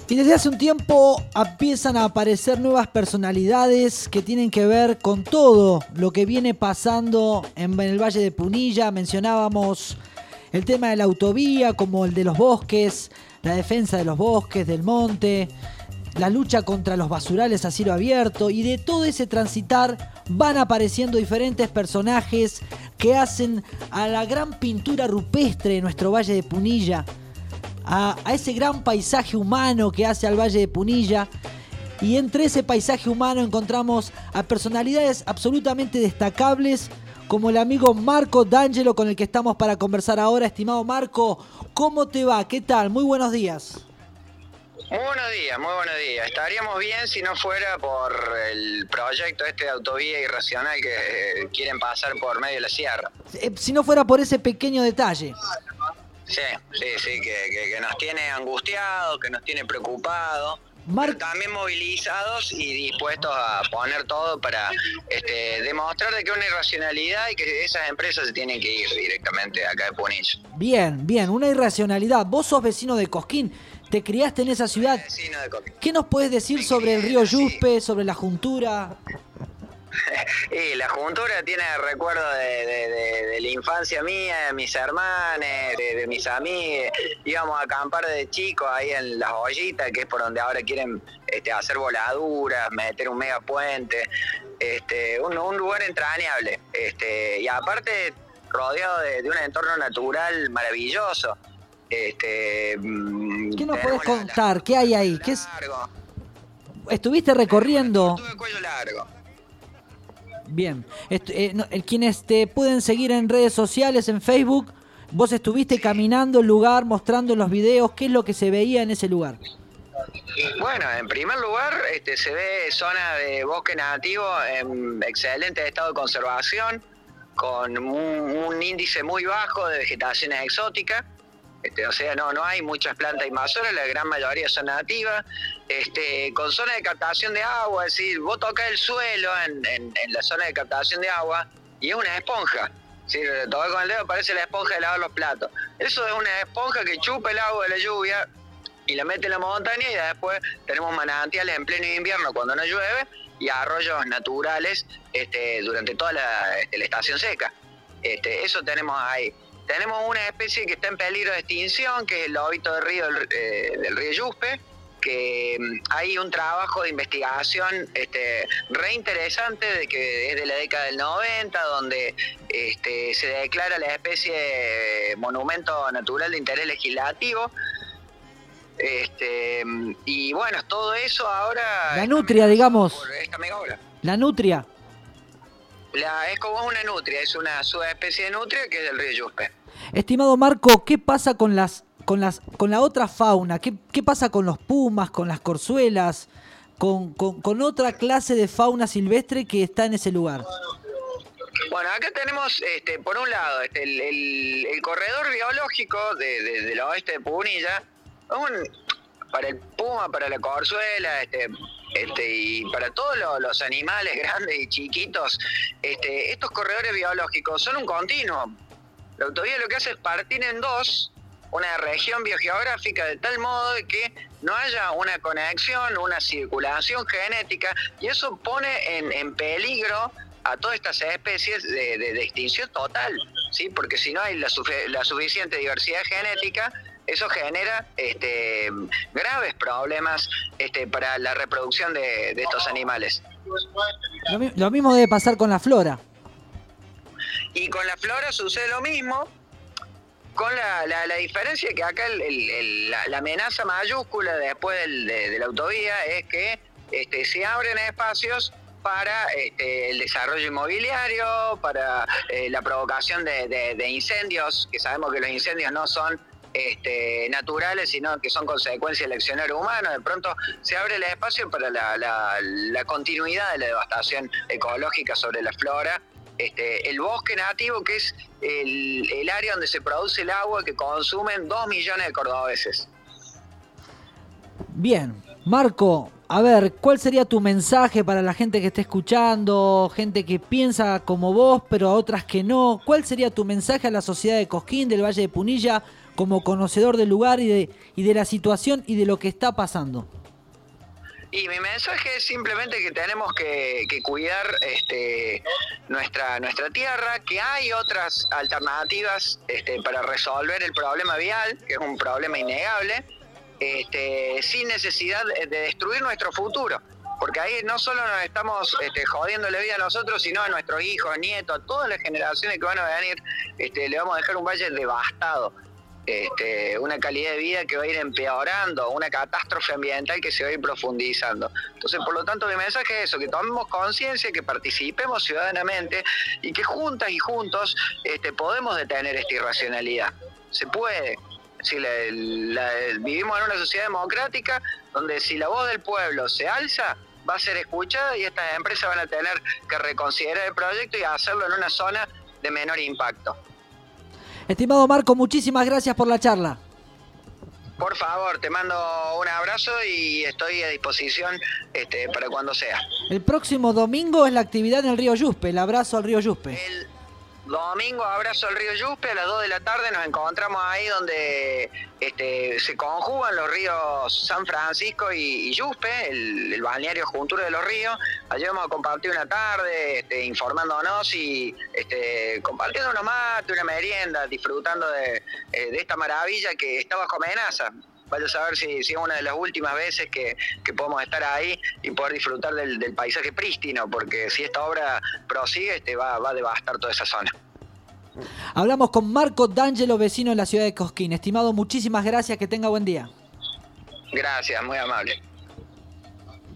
Y desde hace un tiempo empiezan a aparecer nuevas personalidades que tienen que ver con todo lo que viene pasando en el Valle de Punilla. Mencionábamos el tema de la autovía, como el de los bosques, la defensa de los bosques, del monte, la lucha contra los basurales a cielo abierto, y de todo ese transitar van apareciendo diferentes personajes que hacen a la gran pintura rupestre de nuestro Valle de Punilla, a ese gran paisaje humano que hace al Valle de Punilla. Y entre ese paisaje humano encontramos a personalidades absolutamente destacables, como el amigo Marco D'Angelo, con el que estamos para conversar ahora. Estimado Marco, ¿cómo te va? ¿Qué tal? Muy buenos días. Muy buenos días, muy buenos días. Estaríamos bien si no fuera por el proyecto de autovía irracional que quieren pasar por medio de la sierra. Si no fuera por ese pequeño detalle. Sí, que nos tiene angustiados, que nos tiene preocupados, pero también movilizados y dispuestos a poner todo para demostrar de que es una irracionalidad y que esas empresas se tienen que ir directamente acá de Punilla. Bien, una irracionalidad. Vos sos vecino de Cosquín, te criaste en esa ciudad. Vecino de Cosquín. ¿Qué nos puedes decir sobre el río Yuspe, sobre la juntura? Y la juntura tiene recuerdo de la infancia mía, de mis hermanos, de mis amigos. Íbamos a acampar de chicos ahí en Las Ollitas, que es por donde ahora quieren hacer voladuras, meter un megapuente. Un lugar entrañable. Y aparte, rodeado de un entorno natural maravilloso. ¿Qué nos podés contar? ¿Qué hay ahí? ¿Qué es? ¿Estuviste recorriendo? Tuve cuello largo. Bien, quienes te pueden seguir en redes sociales, en Facebook, vos estuviste caminando el lugar, mostrando en los videos qué es lo que se veía en ese lugar. Bueno, en primer lugar se ve zona de bosque nativo en excelente estado de conservación, con un índice muy bajo de vegetaciones exóticas. O sea, no hay muchas plantas invasoras, la gran mayoría son nativas, con zona de captación de agua, es decir, vos tocas el suelo en la zona de captación de agua y es una esponja. Si tocas con el dedo parece la esponja de lavar los platos. Eso es una esponja que chupa el agua de la lluvia y la mete en la montaña, y después tenemos manantiales en pleno invierno cuando no llueve y arroyos naturales durante toda la estación seca. Eso tenemos ahí. Tenemos una especie que está en peligro de extinción, que es el lobito del río Yuspe, que hay un trabajo de investigación re interesante de que es de la década del 90, donde se declara la especie monumento natural de interés legislativo. Y bueno, todo eso ahora... La nutria, digamos. Por esta mega obra. La nutria. Es como una nutria, es una subespecie de nutria que es del río Yuspe. Estimado Marco, ¿qué pasa con la otra fauna? ¿Qué pasa con los pumas, con las corzuelas, con otra clase de fauna silvestre que está en ese lugar? Bueno, acá tenemos, por un lado, el corredor biológico del oeste de Punilla, para el puma, para la corzuela, y para todos los animales grandes y chiquitos, estos corredores biológicos son un continuo. La autovía lo que hace es partir en dos una región biogeográfica de tal modo de que no haya una conexión, una circulación genética, y eso pone en peligro a todas estas especies de extinción total, ¿sí? Porque si no hay la suficiente diversidad genética, eso genera graves problemas para la reproducción de estos animales. Lo mismo debe pasar con la flora. Y con la flora sucede lo mismo, con la diferencia que acá la amenaza mayúscula después de la autovía es que se abren espacios para el desarrollo inmobiliario, para la provocación de incendios, que sabemos que los incendios no son naturales, sino que son consecuencia del accionar humano. De pronto se abre el espacio para la continuidad de la devastación ecológica sobre la flora. El bosque nativo, que es el área donde se produce el agua que consumen 2 millones de cordobeses. Bien, Marco, a ver, ¿cuál sería tu mensaje para la gente que esté escuchando, gente que piensa como vos, pero a otras que no? ¿Cuál sería tu mensaje a la sociedad de Cosquín, del Valle de Punilla, como conocedor del lugar y de la situación y de lo que está pasando. Y mi mensaje es simplemente que tenemos que cuidar nuestra tierra, que hay otras alternativas para resolver el problema vial, que es un problema innegable, sin necesidad de destruir nuestro futuro. Porque ahí no solo nos estamos jodiendo la vida a nosotros, sino a nuestros hijos, nietos, a todas las generaciones que van a venir, le vamos a dejar un valle devastado. Una calidad de vida que va a ir empeorando, una catástrofe ambiental que se va a ir profundizando. Entonces, por lo tanto, mi mensaje es eso, que tomemos conciencia, que participemos ciudadanamente y que juntas y juntos podemos detener esta irracionalidad. Se puede. Si vivimos en una sociedad democrática donde si la voz del pueblo se alza, va a ser escuchada y estas empresas van a tener que reconsiderar el proyecto y hacerlo en una zona de menor impacto. Estimado Marco, muchísimas gracias por la charla. Por favor, te mando un abrazo y estoy a disposición para cuando sea. El próximo domingo es la actividad en el río Yuspe, el abrazo al río Yuspe. El domingo, abrazo al río Yuspe, a las 2 de la tarde nos encontramos ahí donde se conjugan los ríos San Francisco y Yuspe, el balneario Juntura de los Ríos. Allí vamos a compartir una tarde informándonos y compartiendo unos mates, una merienda, disfrutando de esta maravilla que está bajo amenaza. Vaya a saber si es una de las últimas veces que podemos estar ahí y poder disfrutar del paisaje prístino, porque si esta obra prosigue, va a devastar toda esa zona. Hablamos con Marco D'Angelo, vecino de la ciudad de Cosquín. Estimado, muchísimas gracias, que tenga buen día. Gracias, muy amable.